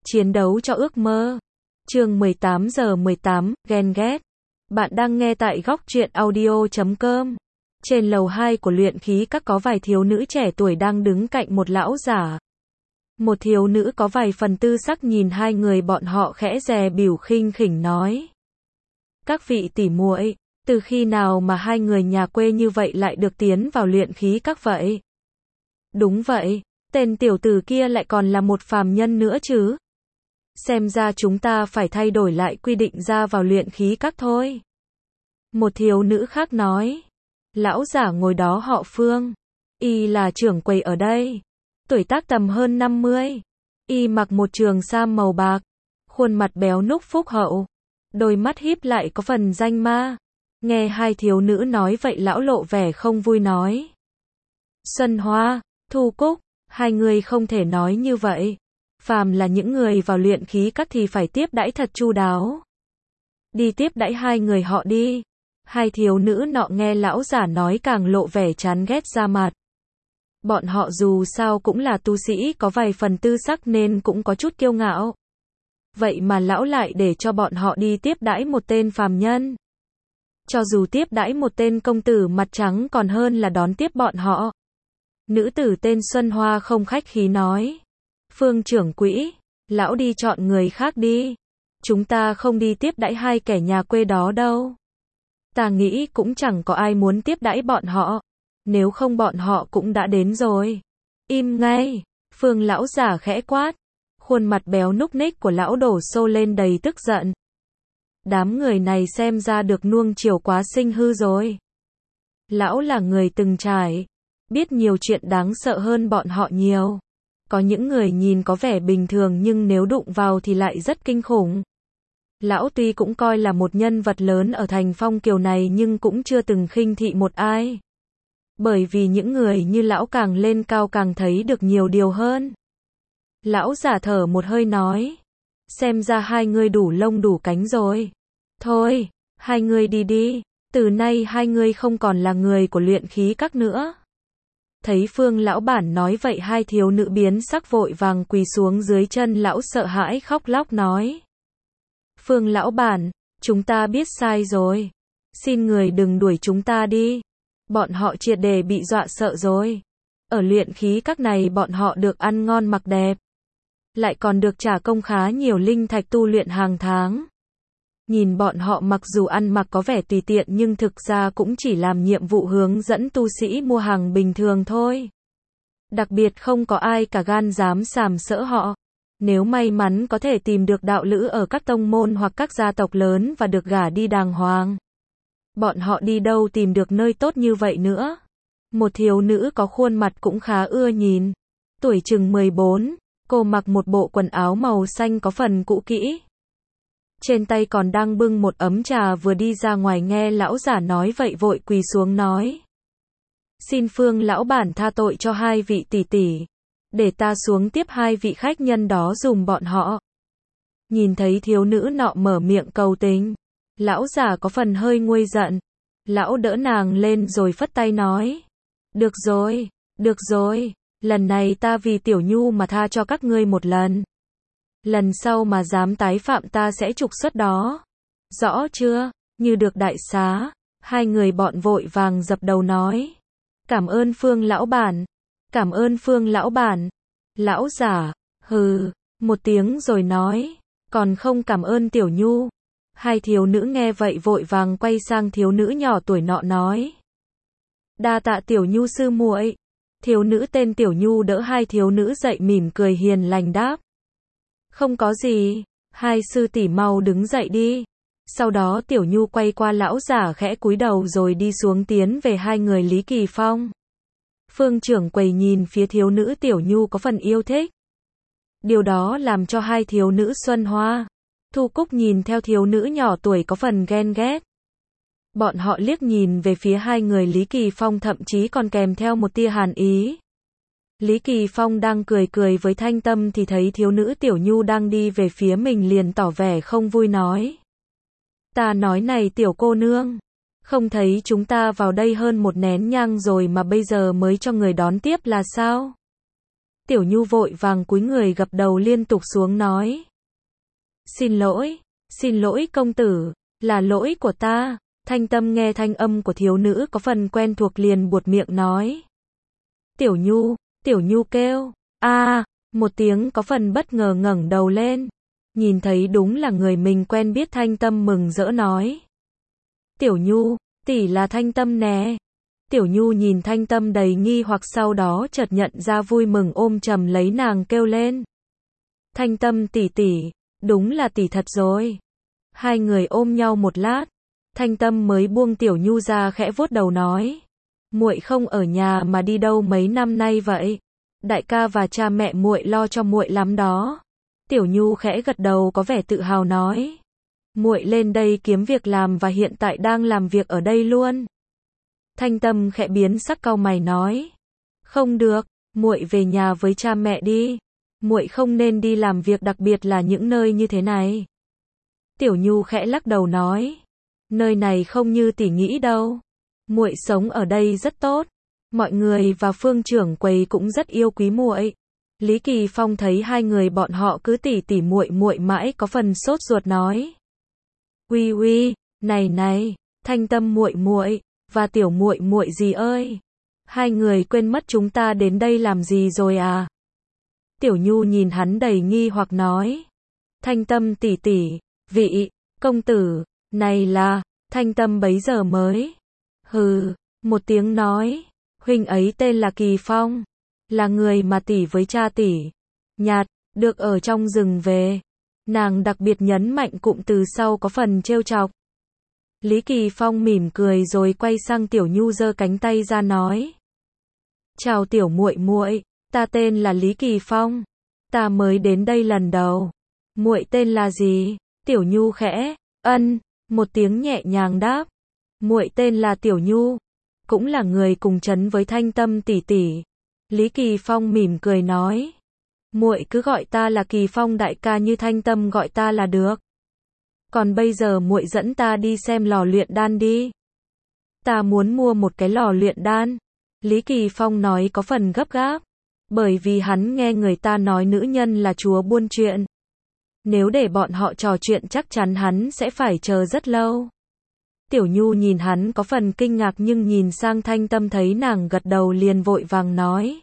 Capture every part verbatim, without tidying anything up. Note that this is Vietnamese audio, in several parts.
Chiến đấu cho ước mơ. Chương mười tám giờ mười tám, ghen ghét. Bạn đang nghe tại góc truyện audio chấm com. Trên lầu hai của luyện khí các có vài thiếu nữ trẻ tuổi đang đứng cạnh một lão giả. Một thiếu nữ có vài phần tư sắc nhìn hai người bọn họ khẽ dè bỉu khinh khỉnh nói: Các vị tỷ muội, từ khi nào mà hai người nhà quê như vậy lại được tiến vào luyện khí các vậy? Đúng vậy, tên tiểu tử kia lại còn là một phàm nhân nữa chứ. Xem ra chúng ta phải thay đổi lại quy định ra vào luyện khí các thôi. Một thiếu nữ khác nói. Lão giả ngồi đó họ Phương. Y là trưởng quầy ở đây. Tuổi tác tầm hơn năm mươi. Y mặc một trường sam màu bạc. Khuôn mặt béo núc phúc hậu. Đôi mắt híp lại có phần danh ma. Nghe hai thiếu nữ nói vậy lão lộ vẻ không vui nói: Xuân Hoa, Thu Cúc, hai người không thể nói như vậy. Phàm là những người vào luyện khí các thì phải tiếp đãi thật chu đáo. Đi tiếp đãi hai người họ đi. Hai thiếu nữ nọ nghe lão giả nói càng lộ vẻ chán ghét ra mặt. Bọn họ dù sao cũng là tu sĩ có vài phần tư sắc nên cũng có chút kiêu ngạo. Vậy mà lão lại để cho bọn họ đi tiếp đãi một tên phàm nhân. Cho dù tiếp đãi một tên công tử mặt trắng còn hơn là đón tiếp bọn họ. Nữ tử tên Xuân Hoa không khách khí nói: Phương trưởng quỹ, lão đi chọn người khác đi. Chúng ta không đi tiếp đãi hai kẻ nhà quê đó đâu. Ta nghĩ cũng chẳng có ai muốn tiếp đãi bọn họ. Nếu không bọn họ cũng đã đến rồi. Im ngay, Phương lão giả khẽ quát. Khuôn mặt béo núc ních của lão đổ xô lên đầy tức giận. Đám người này xem ra được nuông chiều quá sinh hư rồi. Lão là người từng trải, biết nhiều chuyện đáng sợ hơn bọn họ nhiều. Có những người nhìn có vẻ bình thường nhưng nếu đụng vào thì lại rất kinh khủng. Lão tuy cũng coi là một nhân vật lớn ở thành Phong Kiều này nhưng cũng chưa từng khinh thị một ai. Bởi vì những người như lão càng lên cao càng thấy được nhiều điều hơn. Lão giả thở một hơi nói: Xem ra hai người đủ lông đủ cánh rồi. Thôi, hai người đi đi. Từ nay hai người không còn là người của luyện khí các nữa. Thấy Phương lão bản nói vậy hai thiếu nữ biến sắc vội vàng quỳ xuống dưới chân lão sợ hãi khóc lóc nói: Phương lão bản, chúng ta biết sai rồi. Xin người đừng đuổi chúng ta đi. Bọn họ triệt để bị dọa sợ rồi. Ở luyện khí các này bọn họ được ăn ngon mặc đẹp. Lại còn được trả công khá nhiều linh thạch tu luyện hàng tháng. Nhìn bọn họ mặc dù ăn mặc có vẻ tùy tiện nhưng thực ra cũng chỉ làm nhiệm vụ hướng dẫn tu sĩ mua hàng bình thường thôi. Đặc biệt không có ai cả gan dám sàm sỡ họ. Nếu may mắn có thể tìm được đạo lữ ở các tông môn hoặc các gia tộc lớn và được gả đi đàng hoàng. Bọn họ đi đâu tìm được nơi tốt như vậy nữa. Một thiếu nữ có khuôn mặt cũng khá ưa nhìn. Tuổi chừng mười bốn, cô mặc một bộ quần áo màu xanh có phần cũ kỹ. Trên tay còn đang bưng một ấm trà vừa đi ra ngoài nghe lão giả nói vậy vội quỳ xuống nói: Xin Phương lão bản tha tội cho hai vị tỷ tỷ. Để ta xuống tiếp hai vị khách nhân đó dùm bọn họ. Nhìn thấy thiếu nữ nọ mở miệng cầu tình. Lão già có phần hơi nguôi giận. Lão đỡ nàng lên rồi phất tay nói: Được rồi, được rồi. Lần này ta vì Tiểu Nhu mà tha cho các ngươi một lần. Lần sau mà dám tái phạm ta sẽ trục xuất đó. Rõ chưa? Như được đại xá. Hai người bọn vội vàng dập đầu nói: Cảm ơn Phương lão bản. Cảm ơn Phương lão bản. Lão giả, hừ, một tiếng rồi nói: Còn không cảm ơn Tiểu Nhu. Hai thiếu nữ nghe vậy vội vàng quay sang thiếu nữ nhỏ tuổi nọ nói: Đa tạ Tiểu Nhu sư muội. Thiếu nữ tên Tiểu Nhu đỡ hai thiếu nữ dậy mỉm cười hiền lành đáp: Không có gì, hai sư tỷ mau đứng dậy đi. Sau đó Tiểu Nhu quay qua lão giả khẽ cúi đầu rồi đi xuống tiến về hai người Lý Kỳ Phong. Phương trưởng quầy nhìn phía thiếu nữ Tiểu Nhu có phần yêu thích. Điều đó làm cho hai thiếu nữ Xuân Hoa, Thu Cúc nhìn theo thiếu nữ nhỏ tuổi có phần ghen ghét. Bọn họ liếc nhìn về phía hai người Lý Kỳ Phong thậm chí còn kèm theo một tia hàn ý. Lý Kỳ Phong đang cười cười với Thanh Tâm thì thấy thiếu nữ Tiểu Nhu đang đi về phía mình liền tỏ vẻ không vui nói: Ta nói này tiểu cô nương, không thấy chúng ta vào đây hơn một nén nhang rồi mà bây giờ mới cho người đón tiếp là sao? Tiểu Nhu vội vàng cúi người gập đầu liên tục xuống nói. Xin lỗi, xin lỗi công tử, là lỗi của ta. Thanh Tâm nghe thanh âm của thiếu nữ có phần quen thuộc liền buột miệng nói. Tiểu Nhu, Tiểu Nhu kêu, a à, một tiếng có phần bất ngờ ngẩng đầu lên. Nhìn thấy đúng là người mình quen biết. Thanh Tâm mừng rỡ nói. Tiểu Nhu, tỷ là Thanh Tâm nè. Tiểu Nhu nhìn Thanh Tâm đầy nghi hoặc sau đó chợt nhận ra vui mừng ôm chầm lấy nàng kêu lên. Thanh Tâm tỷ tỷ, đúng là tỷ thật rồi. Hai người ôm nhau một lát, Thanh Tâm mới buông Tiểu Nhu ra khẽ vuốt đầu nói. Muội không ở nhà mà đi đâu mấy năm nay vậy? Đại ca và cha mẹ muội lo cho muội lắm đó. Tiểu Nhu khẽ gật đầu có vẻ tự hào nói. Muội lên đây kiếm việc làm và hiện tại đang làm việc ở đây luôn. Thanh Tâm khẽ biến sắc cau mày nói. Không được, muội về nhà với cha mẹ đi. Muội không nên đi làm việc đặc biệt là những nơi như thế này. Tiểu Nhu khẽ lắc đầu nói. Nơi này không như tỷ nghĩ đâu. Muội sống ở đây rất tốt. Mọi người và Phương trưởng quầy cũng rất yêu quý muội. Lý Kỳ Phong thấy hai người bọn họ cứ tỉ tỉ muội muội mãi có phần sốt ruột nói. Uy uy, này này, Thanh Tâm muội muội và Tiểu muội muội gì ơi? Hai người quên mất chúng ta đến đây làm gì rồi à? Tiểu Nhu nhìn hắn đầy nghi hoặc nói. Thanh Tâm tỷ tỷ, vị công tử này là. Thanh Tâm bấy giờ mới hừ một tiếng nói. Huynh ấy tên là Kỳ Phong, là người mà tỷ với cha tỷ nhạt được ở trong rừng về. Nàng đặc biệt nhấn mạnh cụm từ sau có phần trêu chọc. Lý Kỳ Phong mỉm cười rồi quay sang Tiểu Nhu giơ cánh tay ra nói. Chào Tiểu muội muội, ta tên là Lý Kỳ Phong, ta mới đến đây lần đầu. Muội tên là gì? Tiểu Nhu khẽ ân một tiếng nhẹ nhàng đáp. Muội tên là Tiểu Nhu, cũng là người cùng trấn với Thanh Tâm tỷ tỷ. Lý Kỳ Phong mỉm cười nói. Muội cứ gọi ta là Kỳ Phong đại ca như Thanh Tâm gọi ta là được. Còn bây giờ muội dẫn ta đi xem lò luyện đan đi. Ta muốn mua một cái lò luyện đan. Lý Kỳ Phong nói có phần gấp gáp, bởi vì hắn nghe người ta nói nữ nhân là chúa buôn chuyện. Nếu để bọn họ trò chuyện chắc chắn hắn sẽ phải chờ rất lâu. Tiểu Nhu nhìn hắn có phần kinh ngạc nhưng nhìn sang Thanh Tâm thấy nàng gật đầu liền vội vàng nói.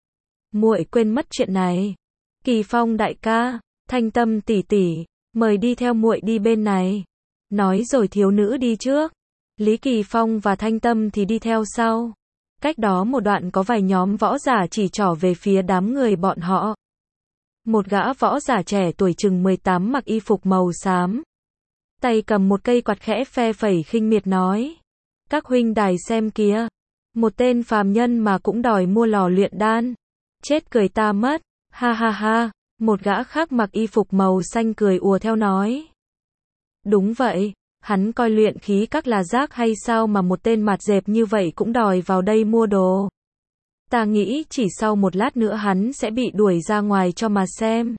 Muội quên mất chuyện này. Kỳ Phong đại ca, Thanh Tâm tỷ tỷ, mời đi theo muội đi bên này. Nói rồi thiếu nữ đi trước. Lý Kỳ Phong và Thanh Tâm thì đi theo sau. Cách đó một đoạn có vài nhóm võ giả chỉ trỏ về phía đám người bọn họ. Một gã võ giả trẻ tuổi chừng mười tám mặc y phục màu xám. Tay cầm một cây quạt khẽ phe phẩy khinh miệt nói. Các huynh đài xem kìa. Một tên phàm nhân mà cũng đòi mua lò luyện đan. Chết cười ta mất. Ha ha ha. Một gã khác mặc y phục màu xanh cười ùa theo nói. Đúng vậy. Hắn coi luyện khí các là rác hay sao mà một tên mặt dẹp như vậy cũng đòi vào đây mua đồ. Ta nghĩ chỉ sau một lát nữa hắn sẽ bị đuổi ra ngoài cho mà xem.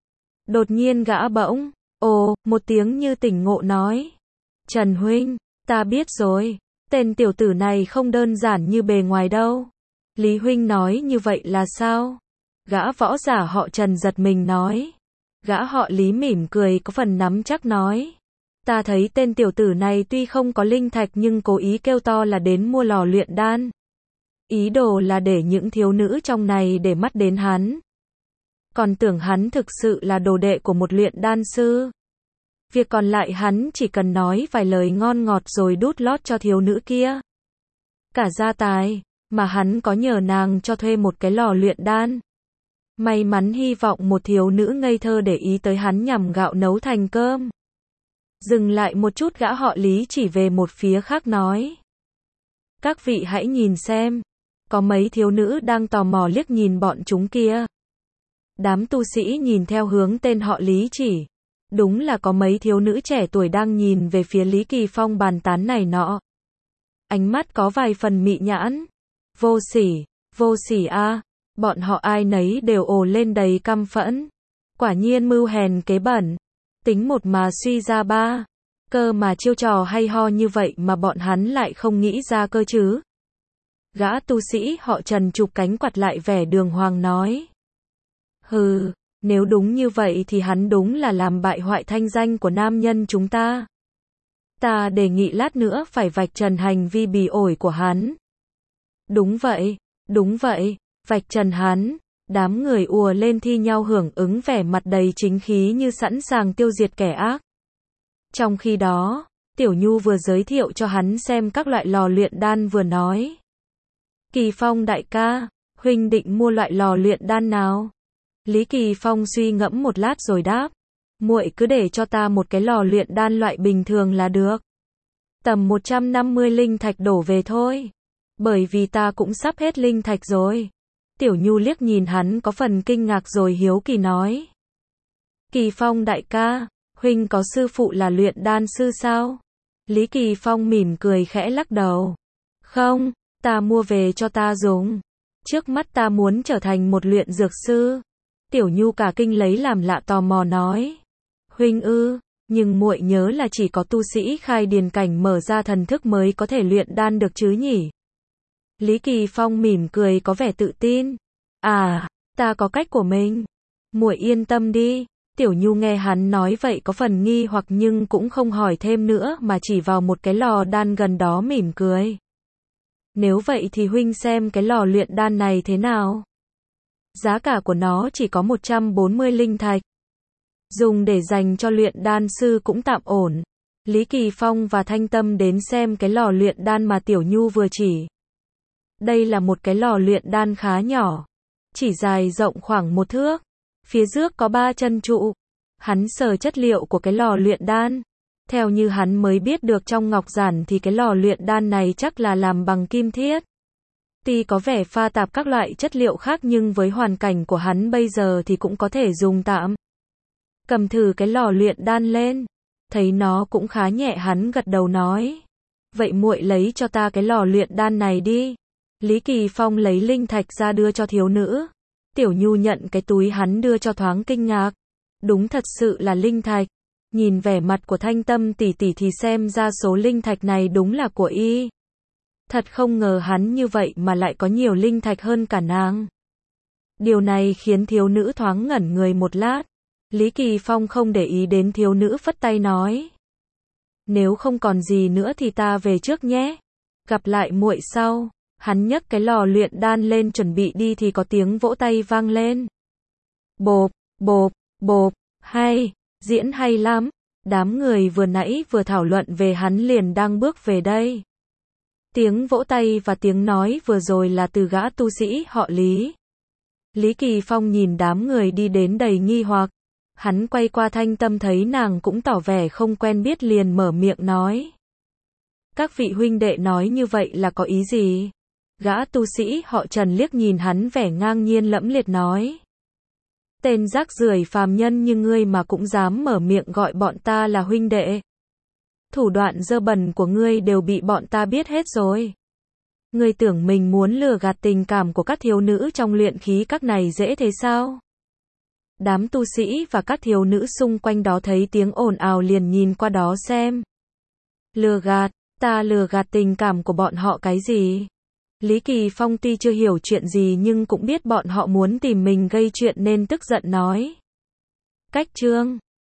Đột nhiên gã bỗng, ồ, một tiếng như tỉnh ngộ nói. Trần huynh, ta biết rồi, tên tiểu tử này không đơn giản như bề ngoài đâu. Lý huynh nói như vậy là sao? Gã võ giả họ Trần giật mình nói. Gã họ Lý mỉm cười có phần nắm chắc nói. Ta thấy tên tiểu tử này tuy không có linh thạch nhưng cố ý kêu to là đến mua lò luyện đan. Ý đồ là để những thiếu nữ trong này để mắt đến hắn. Còn tưởng hắn thực sự là đồ đệ của một luyện đan sư. Việc còn lại hắn chỉ cần nói vài lời ngon ngọt rồi đút lót cho thiếu nữ kia. Cả gia tài, mà hắn có nhờ nàng cho thuê một cái lò luyện đan. May mắn hy vọng một thiếu nữ ngây thơ để ý tới hắn nhằm gạo nấu thành cơm. Dừng lại một chút gã họ Lý chỉ về một phía khác nói. Các vị hãy nhìn xem. Có mấy thiếu nữ đang tò mò liếc nhìn bọn chúng kia. Đám tu sĩ nhìn theo hướng tên họ Lý chỉ. Đúng là có mấy thiếu nữ trẻ tuổi đang nhìn về phía Lý Kỳ Phong bàn tán này nọ. Ánh mắt có vài phần mị nhãn. Vô sỉ, vô sỉ a, à. Bọn họ ai nấy đều ồ lên đầy căm phẫn. Quả nhiên mưu hèn kế bẩn. Tính một mà suy ra ba. Cơ mà chiêu trò hay ho như vậy mà bọn hắn lại không nghĩ ra cơ chứ. Gã tu sĩ họ Trần chụp cánh quạt lại vẻ đường hoàng nói. Hừ, nếu đúng như vậy thì hắn đúng là làm bại hoại thanh danh của nam nhân chúng ta. Ta đề nghị lát nữa phải vạch trần hành vi bỉ ổi của hắn. Đúng vậy, đúng vậy, vạch trần hắn. Đám người ùa lên thi nhau hưởng ứng, vẻ mặt đầy chính khí như sẵn sàng tiêu diệt kẻ ác. Trong khi đó, Tiểu Nhu vừa giới thiệu cho hắn xem các loại lò luyện đan vừa nói. Kỳ Phong đại ca, huynh định mua loại lò luyện đan nào? Lý Kỳ Phong suy ngẫm một lát rồi đáp. Muội cứ để cho ta một cái lò luyện đan loại bình thường là được. Tầm một trăm năm mươi linh thạch đổ về thôi. Bởi vì ta cũng sắp hết linh thạch rồi. Tiểu Nhu liếc nhìn hắn có phần kinh ngạc rồi hiếu kỳ nói. Kỳ Phong đại ca, huynh có sư phụ là luyện đan sư sao? Lý Kỳ Phong mỉm cười khẽ lắc đầu. Không, ta mua về cho ta dùng. Trước mắt ta muốn trở thành một luyện dược sư. Tiểu Nhu cả kinh lấy làm lạ tò mò nói. Huynh ư, nhưng muội nhớ là chỉ có tu sĩ khai điền cảnh mở ra thần thức mới có thể luyện đan được chứ nhỉ? Lý Kỳ Phong mỉm cười có vẻ tự tin. À, ta có cách của mình. Muội yên tâm đi. Tiểu Nhu nghe hắn nói vậy có phần nghi hoặc nhưng cũng không hỏi thêm nữa mà chỉ vào một cái lò đan gần đó mỉm cười. Nếu vậy thì huynh xem cái lò luyện đan này thế nào? Giá cả của nó chỉ có một trăm bốn mươi linh thạch. Dùng để dành cho luyện đan sư cũng tạm ổn. Lý Kỳ Phong và Thanh Tâm đến xem cái lò luyện đan mà Tiểu Nhu vừa chỉ. Đây là một cái lò luyện đan khá nhỏ. Chỉ dài rộng khoảng một thước. Phía trước có ba chân trụ. Hắn sờ chất liệu của cái lò luyện đan. Theo như hắn mới biết được trong ngọc giản thì cái lò luyện đan này chắc là làm bằng kim thiết. Tuy có vẻ pha tạp các loại chất liệu khác nhưng với hoàn cảnh của hắn bây giờ thì cũng có thể dùng tạm. Cầm thử cái lò luyện đan lên. Thấy nó cũng khá nhẹ hắn gật đầu nói. Vậy muội lấy cho ta cái lò luyện đan này đi. Lý Kỳ Phong lấy linh thạch ra đưa cho thiếu nữ. Tiểu Nhu nhận cái túi hắn đưa cho thoáng kinh ngạc. Đúng thật sự là linh thạch. Nhìn vẻ mặt của Thanh Tâm tỷ tỷ thì xem ra số linh thạch này đúng là của y. Thật không ngờ hắn như vậy mà lại có nhiều linh thạch hơn cả nàng. Điều này khiến thiếu nữ thoáng ngẩn người một lát. Lý Kỳ Phong không để ý đến thiếu nữ phất tay nói. Nếu không còn gì nữa thì ta về trước nhé. Gặp lại muội sau. Hắn nhấc cái lò luyện đan lên chuẩn bị đi thì có tiếng vỗ tay vang lên. Bộp, bộp, bộp, hay, diễn hay lắm. Đám người vừa nãy vừa thảo luận về hắn liền đang bước về đây. Tiếng vỗ tay và tiếng nói vừa rồi là từ gã tu sĩ họ Lý. Lý Kỳ Phong nhìn đám người đi đến đầy nghi hoặc. Hắn quay qua Thanh Tâm thấy nàng cũng tỏ vẻ không quen biết liền mở miệng nói. Các vị huynh đệ nói như vậy là có ý gì? Gã tu sĩ họ Trần liếc nhìn hắn vẻ ngang nhiên lẫm liệt nói. Tên rác rưởi phàm nhân như ngươi mà cũng dám mở miệng gọi bọn ta là huynh đệ. Thủ đoạn dơ bẩn của ngươi đều bị bọn ta biết hết rồi. Ngươi tưởng mình muốn lừa gạt tình cảm của các thiếu nữ trong luyện khí các này dễ thế sao? Đám tu sĩ và các thiếu nữ xung quanh đó thấy tiếng ồn ào liền nhìn qua đó xem. Lừa gạt, ta lừa gạt tình cảm của bọn họ cái gì? Lý Kỳ Phong tuy chưa hiểu chuyện gì nhưng cũng biết bọn họ muốn tìm mình gây chuyện nên tức giận nói. Cách chương